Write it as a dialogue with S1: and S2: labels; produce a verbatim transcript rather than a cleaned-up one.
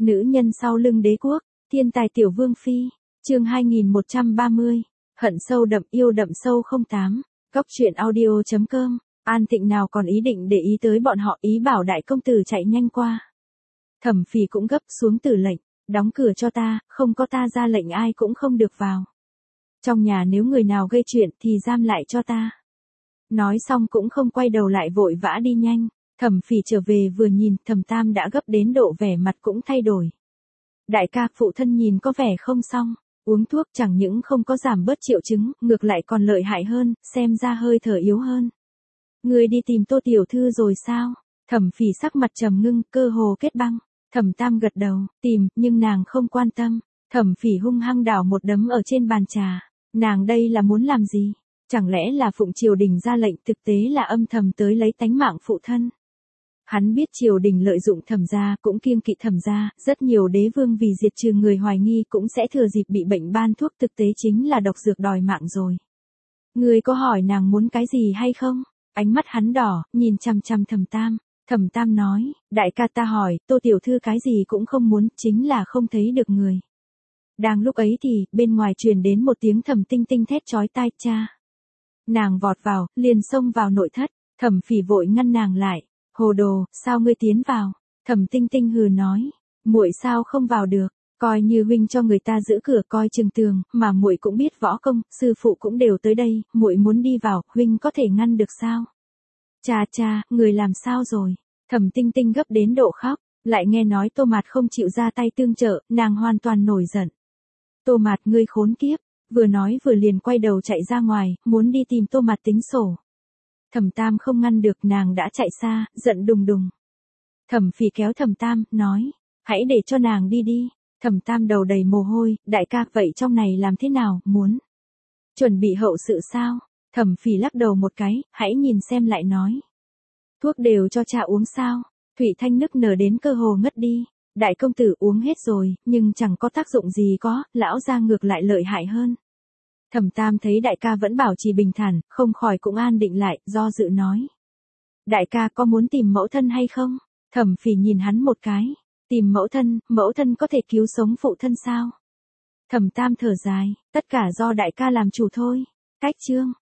S1: Nữ nhân sau lưng đế quốc, thiên tài tiểu vương phi, chương hai nghìn một trăm ba mươi, hận sâu đậm yêu đậm sâu không tám, góc truyện audio chấm com, An Tịnh nào còn ý định để ý tới bọn họ, ý bảo đại công tử chạy nhanh qua. Thẩm Phỉ cũng gấp xuống tử lệnh, đóng cửa cho ta, không có ta ra lệnh ai cũng không được vào. Trong nhà nếu người nào gây chuyện thì giam lại cho ta. Nói xong cũng không quay đầu lại vội vã đi nhanh. Thẩm Phỉ trở về vừa nhìn, Thẩm Tam đã gấp đến độ vẻ mặt cũng thay đổi. Đại ca, phụ thân nhìn có vẻ không xong, uống thuốc chẳng những không có giảm bớt triệu chứng, ngược lại còn lợi hại hơn, xem ra hơi thở yếu hơn. Người đi tìm Tô tiểu thư rồi sao? Thẩm Phỉ sắc mặt trầm ngưng, cơ hồ kết băng. Thẩm Tam gật đầu, tìm, nhưng nàng không quan tâm. Thẩm Phỉ hung hăng đảo một đấm ở trên bàn trà. Nàng đây là muốn làm gì? Chẳng lẽ là phụng triều đình ra lệnh, thực tế là âm thầm tới lấy tánh mạng phụ thân. Hắn biết triều đình lợi dụng Thẩm gia, cũng kiêng kỵ Thẩm gia, rất nhiều đế vương vì diệt trừ người hoài nghi cũng sẽ thừa dịp bị bệnh ban thuốc, thực tế chính là độc dược đòi mạng rồi. Người có hỏi nàng muốn cái gì hay không? Ánh mắt hắn đỏ, nhìn chằm chằm Thẩm Tam. Thẩm Tam nói, đại ca ta hỏi, Tô tiểu thư cái gì cũng không muốn, chính là không thấy được người. Đang lúc ấy thì, bên ngoài truyền đến một tiếng Thẩm Tinh Tinh thét chói tai, cha. Nàng vọt vào, liền xông vào nội thất, Thẩm Phỉ vội ngăn nàng lại. Hồ đồ, sao ngươi tiến vào? Thẩm Tinh Tinh hừ nói, muội sao không vào được, coi như huynh cho người ta giữ cửa coi chừng tường, mà muội cũng biết võ công, sư phụ cũng đều tới đây, muội muốn đi vào, huynh có thể ngăn được sao? Cha cha, người làm sao rồi? Thẩm Tinh Tinh gấp đến độ khóc, lại nghe nói Tô Mạt không chịu ra tay tương trợ, nàng hoàn toàn nổi giận. Tô Mạt, ngươi khốn kiếp, vừa nói vừa liền quay đầu chạy ra ngoài, muốn đi tìm Tô Mạt tính sổ. Thẩm Tam không ngăn được, nàng đã chạy xa, giận đùng đùng. Thẩm Phỉ kéo Thẩm Tam, nói, hãy để cho nàng đi đi. Thẩm Tam đầu đầy mồ hôi, đại ca, vậy trong này làm thế nào, muốn chuẩn bị hậu sự sao? Thẩm Phỉ lắc đầu một cái, hãy nhìn xem lại nói. Thuốc đều cho cha uống sao? Thủy Thanh nức nở đến cơ hồ ngất đi. Đại công tử uống hết rồi, nhưng chẳng có tác dụng gì có, lão gia ngược lại lợi hại hơn. Thẩm Tam thấy đại ca vẫn bảo trì bình thản, không khỏi cũng an định lại, do dự nói. Đại ca có muốn tìm mẫu thân hay không? Thẩm Phỉ nhìn hắn một cái. Tìm mẫu thân, mẫu thân có thể cứu sống phụ thân sao? Thẩm Tam thở dài, tất cả do đại ca làm chủ thôi. Cách chương.